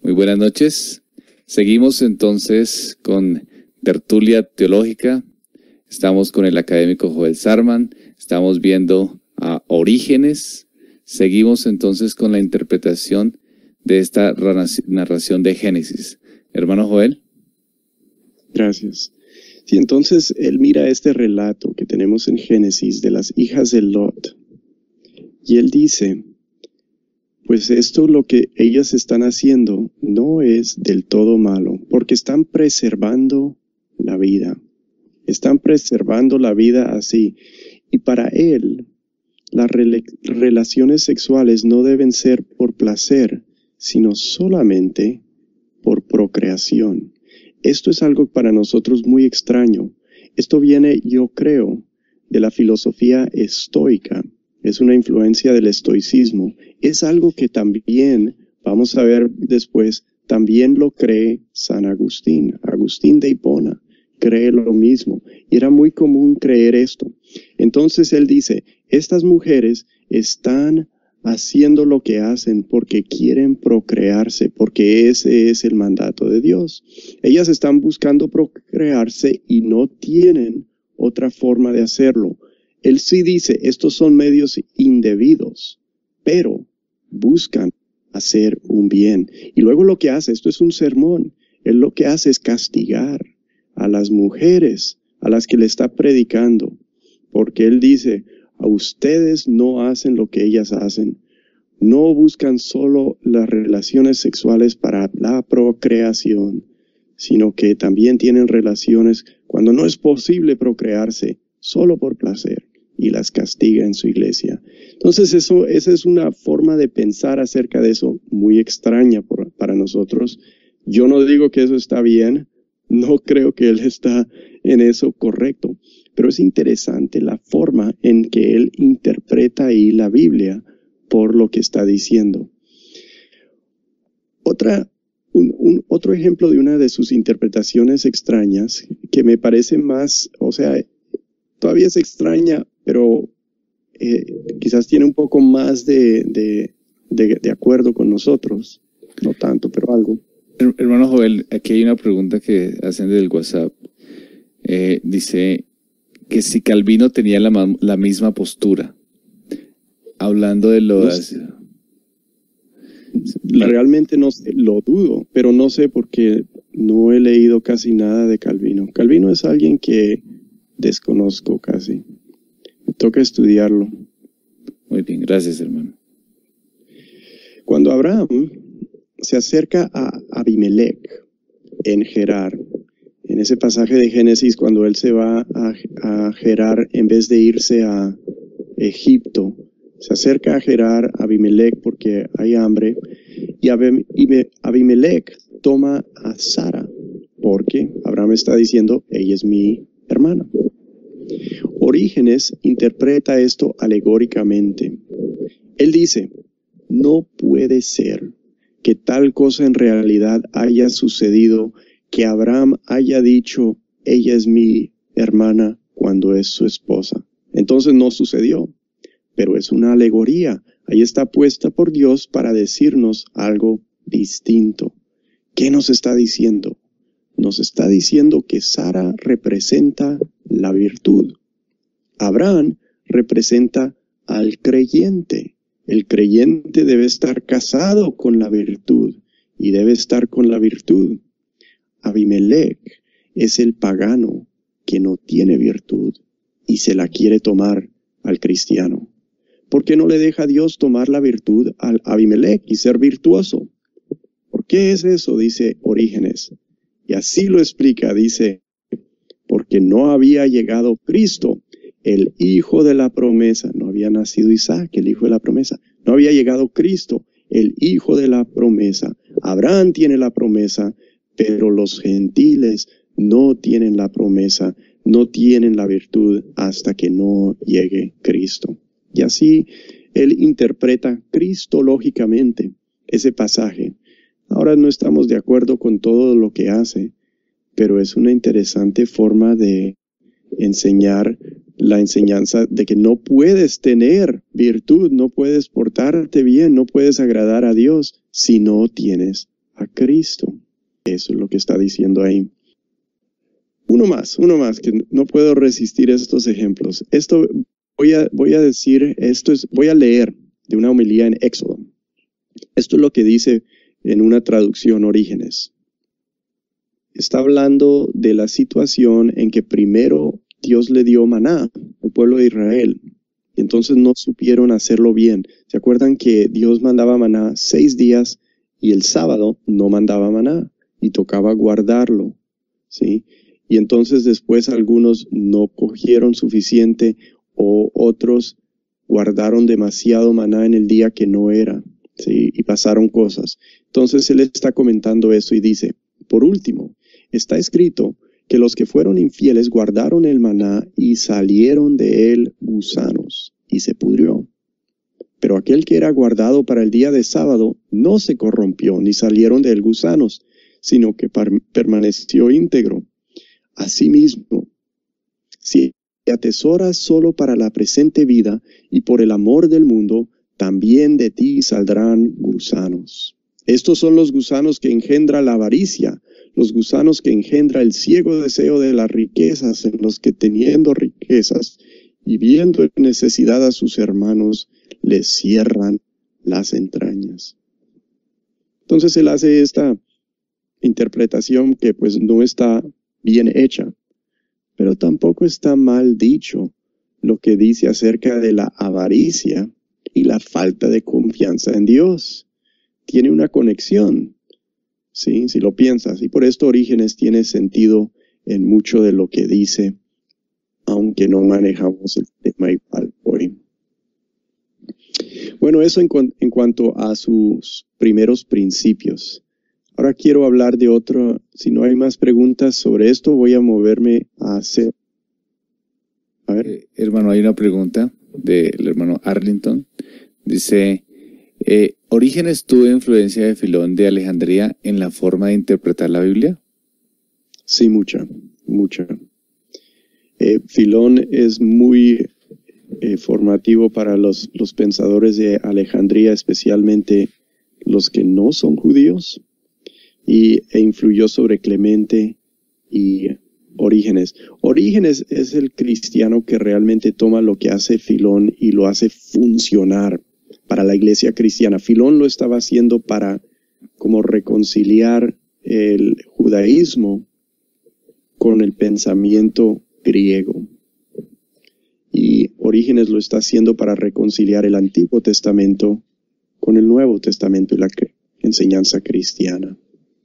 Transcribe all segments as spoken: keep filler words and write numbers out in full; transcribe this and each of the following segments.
Muy buenas noches. Seguimos entonces con Tertulia Teológica. Estamos con el académico Joel Sarman. Estamos viendo a Orígenes. Seguimos entonces con la interpretación de esta narración de Génesis. Hermano Joel. Gracias. Sí, entonces él mira este relato que tenemos en Génesis de las hijas de Lot. Y él dice, pues esto lo que ellas están haciendo no es del todo malo, porque están preservando la vida. Están preservando la vida así. Y para él, las re relaciones sexuales no deben ser por placer, sino solamente por procreación. Esto es algo para nosotros muy extraño. Esto viene, yo creo, de la filosofía estoica. Es una influencia del estoicismo. Es algo que también, vamos a ver después, también lo cree San Agustín. Agustín de Hipona cree lo mismo. Y era muy común creer esto. Entonces él dice, estas mujeres están haciendo lo que hacen porque quieren procrearse, porque ese es el mandato de Dios. Ellas están buscando procrearse y no tienen otra forma de hacerlo. Él sí dice, estos son medios indebidos, pero buscan hacer un bien. Y luego lo que hace, esto es un sermón, él lo que hace es castigar a las mujeres a las que le está predicando, porque él dice, a ustedes no hacen lo que ellas hacen. No buscan solo las relaciones sexuales para la procreación, sino que también tienen relaciones cuando no es posible procrearse solo por placer, y las castiga en su iglesia. Entonces eso, esa es una forma de pensar acerca de eso muy extraña por, para nosotros. Yo no digo que eso está bien, no creo que él está en eso correcto, pero es interesante la forma en que él interpreta ahí la Biblia por lo que está diciendo. Otra, un, un, otro ejemplo de una de sus interpretaciones extrañas, que me parece más, o sea, todavía es extraña, pero eh, quizás tiene un poco más de, de, de, de acuerdo con nosotros, no tanto, pero algo. Hermano Joel, aquí hay una pregunta que hacen del WhatsApp. Eh, dice que si Calvino tenía la, la misma postura, hablando de lo... No sé. Realmente no sé, lo dudo, pero no sé porque no he leído casi nada de Calvino. Calvino es alguien que desconozco casi. Me toca estudiarlo. Muy bien, gracias, hermano. Cuando Abraham se acerca a Abimelech en Gerar, en ese pasaje de Génesis, cuando él se va a, a Gerar en vez de irse a Egipto, se acerca a Gerar, a Abimelech, porque hay hambre, y Abimelech toma a Sara, porque Abraham está diciendo, ella es mi hermana. Orígenes interpreta esto alegóricamente. Él dice, no puede ser que tal cosa en realidad haya sucedido, que Abraham haya dicho, ella es mi hermana cuando es su esposa. Entonces no sucedió, pero es una alegoría. Ahí está puesta por Dios para decirnos algo distinto. ¿Qué nos está diciendo? Nos está diciendo que Sara representa la virtud. Abraham representa al creyente. El creyente debe estar casado con la virtud y debe estar con la virtud. Abimelech es el pagano que no tiene virtud y se la quiere tomar al cristiano. ¿Por qué no le deja a Dios tomar la virtud al Abimelech y ser virtuoso? ¿Por qué es eso? Dice Orígenes. Y así lo explica, dice, porque no había llegado Cristo, el hijo de la promesa. No había nacido Isaac, el hijo de la promesa. No había llegado Cristo, el hijo de la promesa. Abraham tiene la promesa, pero los gentiles no tienen la promesa, no tienen la virtud hasta que no llegue Cristo. Y así él interpreta cristológicamente ese pasaje. Ahora no estamos de acuerdo con todo lo que hace, pero es una interesante forma de enseñar la enseñanza de que no puedes tener virtud, no puedes portarte bien, no puedes agradar a Dios si no tienes a Cristo. Eso es lo que está diciendo ahí. Uno más, uno más, que no puedo resistir estos ejemplos. Esto voy a, voy a decir, esto es, voy a leer de una homilía en Éxodo. Esto es lo que dice en una traducción Orígenes. Está hablando de la situación en que primero Dios le dio maná al pueblo de Israel. Y entonces no supieron hacerlo bien. ¿Se acuerdan que Dios mandaba maná seis días y el sábado no mandaba maná y tocaba guardarlo? ¿Sí? Y entonces después algunos no cogieron suficiente o otros guardaron demasiado maná en el día que no era, ¿sí? Y pasaron cosas. Entonces él está comentando eso y dice, por último, está escrito que los que fueron infieles guardaron el maná y salieron de él gusanos y se pudrió. Pero aquel que era guardado para el día de sábado no se corrompió ni salieron de él gusanos, sino que permaneció íntegro. Asimismo, si atesoras solo para la presente vida y por el amor del mundo, también de ti saldrán gusanos. Estos son los gusanos que engendra la avaricia, los gusanos que engendra el ciego deseo de las riquezas, en los que teniendo riquezas y viendo en necesidad a sus hermanos, les cierran las entrañas. Entonces él hace esta interpretación que pues no está bien hecha, pero tampoco está mal dicho lo que dice acerca de la avaricia y la falta de confianza en Dios. Tiene una conexión, ¿sí? Si lo piensas, y por esto Orígenes tiene sentido en mucho de lo que dice, aunque no manejamos el tema igual hoy. Bueno, eso en, cu en cuanto a sus primeros principios. Ahora quiero hablar de otro. Si no hay más preguntas sobre esto, voy a moverme a hacer. A ver. Eh, hermano, hay una pregunta del hermano Arlington. Dice, eh, ¿Orígenes tuvo influencia de Filón de Alejandría en la forma de interpretar la Biblia? Sí, mucha, mucha. Eh, Filón es muy eh, formativo para los, los pensadores de Alejandría, especialmente los que no son judíos. Y, e influyó sobre Clemente y Orígenes. Orígenes es el cristiano que realmente toma lo que hace Filón y lo hace funcionar para la iglesia cristiana. Filón lo estaba haciendo para como reconciliar el judaísmo con el pensamiento griego. Y Orígenes lo está haciendo para reconciliar el Antiguo Testamento con el Nuevo Testamento y la enseñanza cristiana.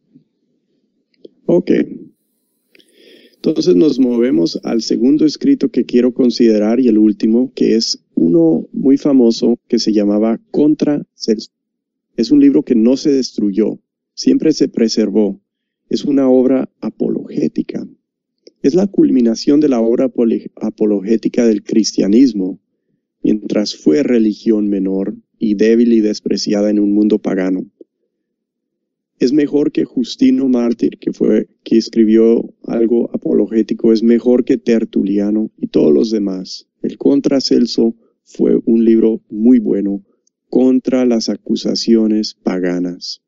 Ok, entonces nos movemos al segundo escrito que quiero considerar y el último, que es uno muy famoso que se llamaba Contra Celso. Es un libro que no se destruyó, siempre se preservó. Es una obra apologética. Es la culminación de la obra apologética del cristianismo, mientras fue religión menor y débil y despreciada en un mundo pagano. Es mejor que Justino Mártir, que fue que escribió algo apologético, es mejor que Tertuliano y todos los demás. El Contra Celso fue un libro muy bueno contra las acusaciones paganas.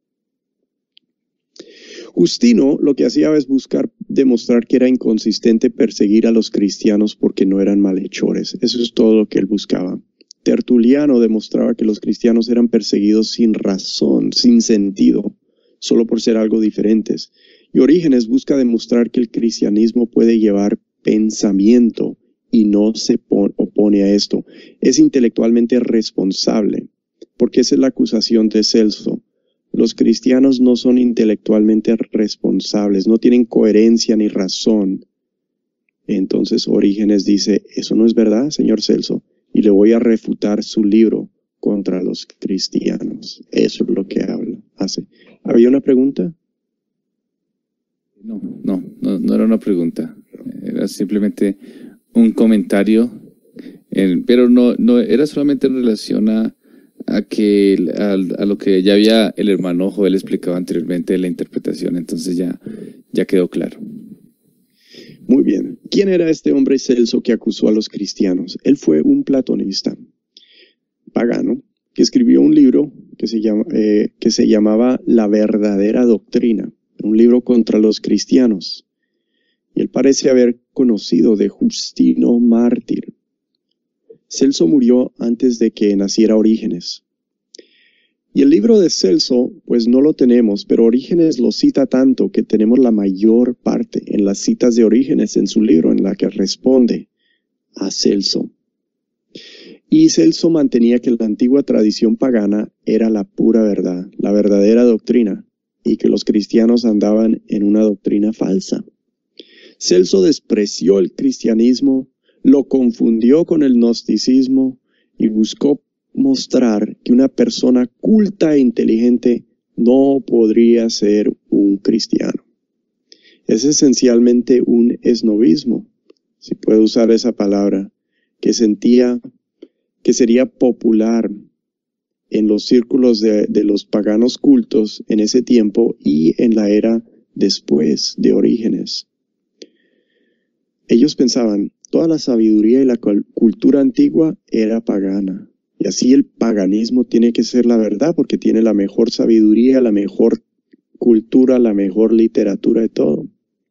Justino lo que hacía es buscar demostrar que era inconsistente perseguir a los cristianos porque no eran malhechores. Eso es todo lo que él buscaba. Tertuliano demostraba que los cristianos eran perseguidos sin razón, sin sentido, solo por ser algo diferentes. Y Orígenes busca demostrar que el cristianismo puede llevar pensamiento y no se opone a esto. Es intelectualmente responsable, porque esa es la acusación de Celso. Los cristianos no son intelectualmente responsables, no tienen coherencia ni razón. Entonces Orígenes dice, eso no es verdad, señor Celso, y le voy a refutar su libro contra los cristianos. Eso es lo que habla, hace. ¿Había una pregunta? No, no, no, no era una pregunta. Era simplemente un comentario, en, pero no, no era solamente en relación a, a que a, a lo que ya había el hermano Joel explicado anteriormente de la interpretación. Entonces ya, ya quedó claro. Muy bien. ¿Quién era este hombre Celso que acusó a los cristianos? Él fue un platonista pagano que escribió un libro que se, llama, eh, que se llamaba La verdadera doctrina, un libro contra los cristianos. Y él parece haber conocido de Justino Mártir. Celso murió antes de que naciera Orígenes. Y el libro de Celso, pues no lo tenemos, pero Orígenes lo cita tanto que tenemos la mayor parte en las citas de Orígenes en su libro, en la que responde a Celso. Y Celso mantenía que la antigua tradición pagana era la pura verdad, la verdadera doctrina, y que los cristianos andaban en una doctrina falsa. Celso despreció el cristianismo, lo confundió con el gnosticismo y buscó mostrar que una persona culta e inteligente no podría ser un cristiano. Es esencialmente un esnovismo, si puedo usar esa palabra, que sentía que sería popular en los círculos de, de los paganos cultos en ese tiempo y en la era después de Orígenes. Ellos pensaban, toda la sabiduría y la cultura antigua era pagana. Y así el paganismo tiene que ser la verdad porque tiene la mejor sabiduría, la mejor cultura, la mejor literatura de todo.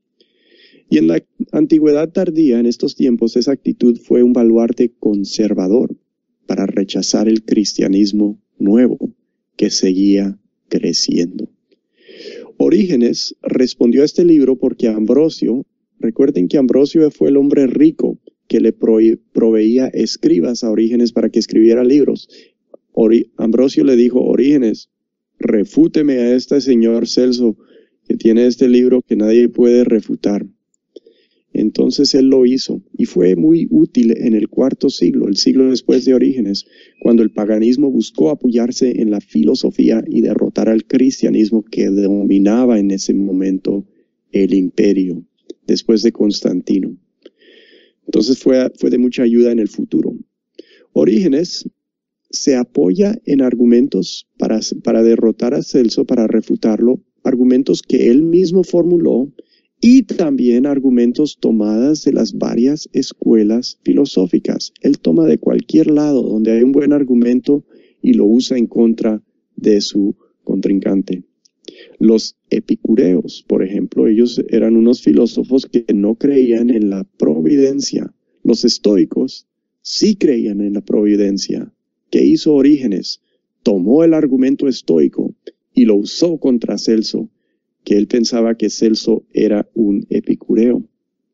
Y en la antigüedad tardía, en estos tiempos, esa actitud fue un baluarte conservador para rechazar el cristianismo nuevo que seguía creciendo. Orígenes respondió a este libro porque Ambrosio, recuerden que Ambrosio fue el hombre rico que le proveía escribas a Orígenes para que escribiera libros. Ori- Ambrosio le dijo, Orígenes, refúteme a este señor Celso que tiene este libro que nadie puede refutar. Entonces él lo hizo y fue muy útil en el cuarto siglo, el siglo después de Orígenes, cuando el paganismo buscó apoyarse en la filosofía y derrotar al cristianismo que dominaba en ese momento el imperio, después de Constantino. Entonces fue, fue de mucha ayuda en el futuro. Orígenes se apoya en argumentos para, para derrotar a Celso, para refutarlo, argumentos que él mismo formuló, y también argumentos tomadas de las varias escuelas filosóficas. Él toma de cualquier lado donde hay un buen argumento y lo usa en contra de su contrincante. Los epicureos, por ejemplo, ellos eran unos filósofos que no creían en la providencia. Los estoicos sí creían en la providencia. ¿Qué hizo Orígenes? Tomó el argumento estoico y lo usó contra Celso, que él pensaba que Celso era un epicureo.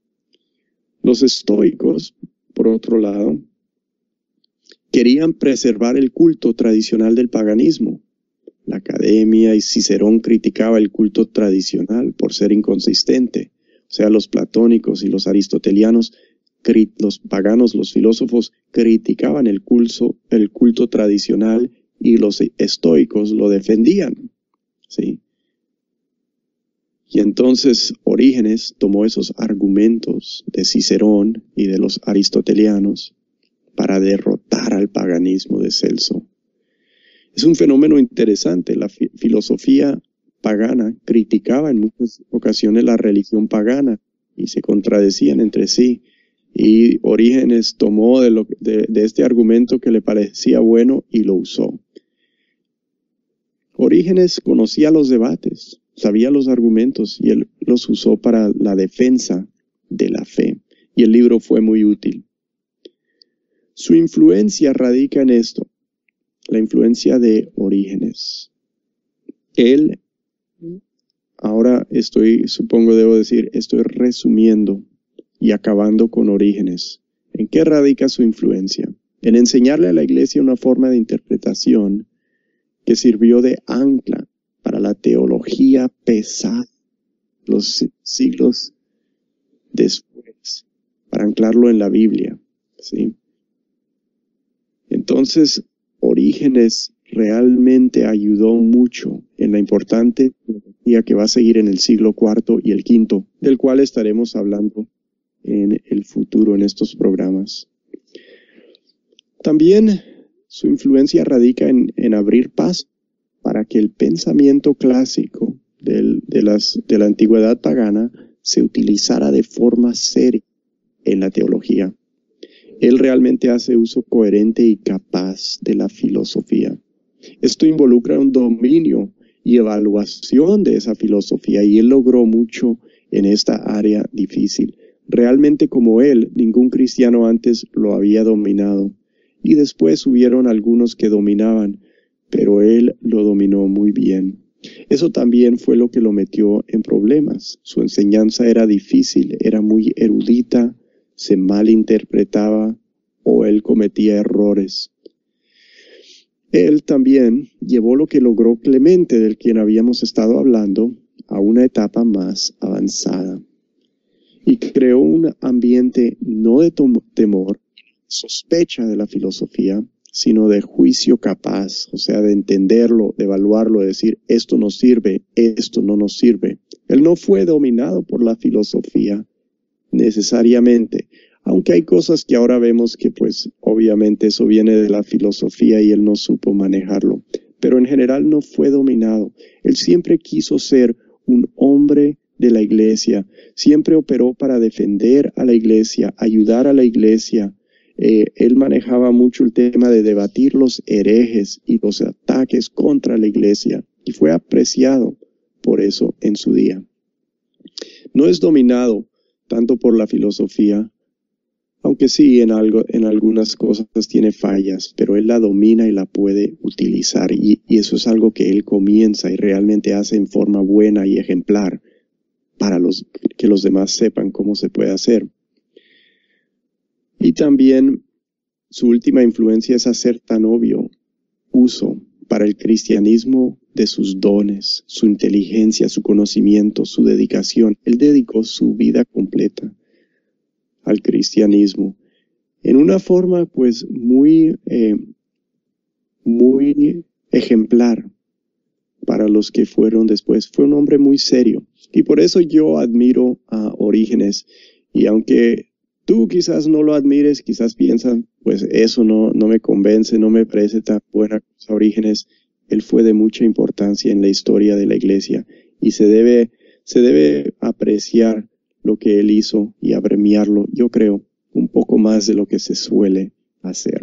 Los estoicos, por otro lado, querían preservar el culto tradicional del paganismo. La Academia y Cicerón criticaba el culto tradicional por ser inconsistente. O sea, los platónicos y los aristotelianos, los paganos, los filósofos, criticaban el culto, el culto tradicional y los estoicos lo defendían. ¿Sí? Y entonces Orígenes tomó esos argumentos de Cicerón y de los aristotelianos para derrotar al paganismo de Celso. Es un fenómeno interesante. La fi- filosofía pagana criticaba en muchas ocasiones la religión pagana y se contradecían entre sí. Y Orígenes tomó de, lo, de, de este argumento que le parecía bueno y lo usó. Orígenes conocía los debates, sabía los argumentos y él los usó para la defensa de la fe. Y el libro fue muy útil. Su influencia radica en esto, la influencia de Orígenes. Él, ahora estoy, supongo debo decir, estoy resumiendo y acabando con Orígenes. ¿En qué radica su influencia? En enseñarle a la iglesia una forma de interpretación que sirvió de ancla para la teología pesada los siglos después, para anclarlo en la Biblia, ¿sí? Entonces, Orígenes realmente ayudó mucho en la importante teología que va a seguir en el siglo cuarto y el quinto, del cual estaremos hablando en el futuro en estos programas. También su influencia radica en, en abrir paso para que el pensamiento clásico del, de, las, de la antigüedad pagana se utilizara de forma seria en la teología. Él realmente hace uso coherente y capaz de la filosofía. Esto involucra un dominio y evaluación de esa filosofía, y él logró mucho en esta área difícil. Realmente, como él, ningún cristiano antes lo había dominado, y después hubieron algunos que dominaban, pero él lo dominó muy bien. Eso también fue lo que lo metió en problemas. Su enseñanza era difícil, era muy erudita, se malinterpretaba o él cometía errores. Él también llevó lo que logró Clemente, del quien habíamos estado hablando, a una etapa más avanzada. Y creó un ambiente no de temor, sospecha de la filosofía, sino de juicio capaz, o sea, de entenderlo, de evaluarlo, de decir, esto nos sirve, esto no nos sirve. Él no fue dominado por la filosofía necesariamente, aunque hay cosas que ahora vemos que pues obviamente eso viene de la filosofía y él no supo manejarlo, pero en general no fue dominado. Él siempre quiso ser un hombre de la iglesia, siempre operó para defender a la iglesia, ayudar a la iglesia. Eh, él manejaba mucho el tema de debatir los herejes y los ataques contra la iglesia, y fue apreciado por eso en su día. No es dominado tanto por la filosofía, aunque sí en, algo, en algunas cosas tiene fallas, pero él la domina y la puede utilizar, y, y eso es algo que él comienza y realmente hace en forma buena y ejemplar para los, que los demás sepan cómo se puede hacer. Y también su última influencia es hacer tan obvio uso para el cristianismo de sus dones, su inteligencia, su conocimiento, su dedicación. Él dedicó su vida completa al cristianismo en una forma pues muy, eh, muy ejemplar para los que fueron después. Fue un hombre muy serio, y por eso yo admiro a Orígenes, y aunque tú quizás no lo admires, quizás piensas, pues eso no, no me convence, no me parece tan buena cosa Orígenes. Él fue de mucha importancia en la historia de la iglesia, y se debe, se debe apreciar lo que él hizo y apremiarlo, yo creo, un poco más de lo que se suele hacer.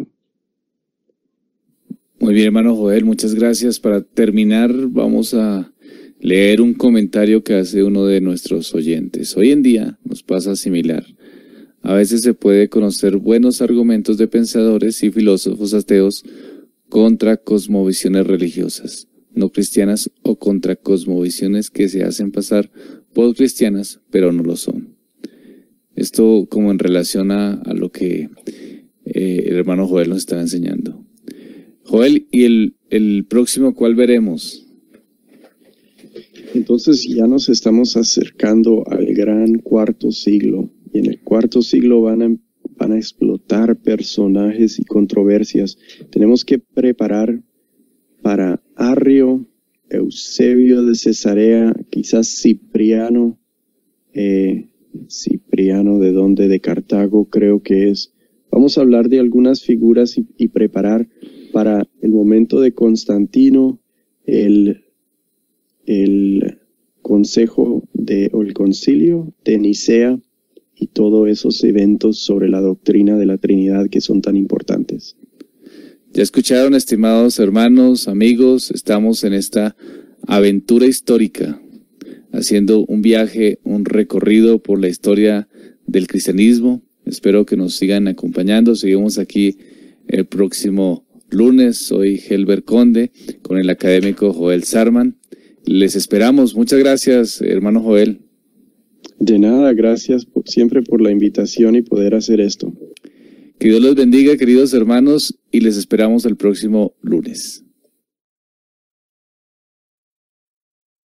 Muy bien, hermano Joel, muchas gracias. Para terminar, vamos a leer un comentario que hace uno de nuestros oyentes. Hoy en día nos pasa similar. A veces se puede conocer buenos argumentos de pensadores y filósofos ateos contra cosmovisiones religiosas no cristianas o contra cosmovisiones que se hacen pasar por cristianas, pero no lo son. Esto como en relación a, a lo que eh, el hermano Joel nos está enseñando. Joel, ¿y el, el próximo cuál veremos? Entonces ya nos estamos acercando al gran cuarto siglo, y en el cuarto siglo van a, van a explotar personajes y controversias. Tenemos que preparar para Arrio, Eusebio de Cesarea, quizás Cipriano, eh, Cipriano de donde, de Cartago creo que es. Vamos a hablar de algunas figuras y, y preparar para el momento de Constantino, el, el consejo de, o el concilio de Nicea y todos esos eventos sobre la doctrina de la Trinidad que son tan importantes. Ya escucharon, estimados hermanos, amigos, estamos en esta aventura histórica, haciendo un viaje, un recorrido por la historia del cristianismo. Espero que nos sigan acompañando. Seguimos aquí el próximo lunes. Soy Helber Conde con el académico Joel Sarman. Les esperamos. Muchas gracias, hermano Joel. De nada, gracias por, siempre por la invitación y poder hacer esto. Que Dios los bendiga, queridos hermanos, y les esperamos el próximo lunes.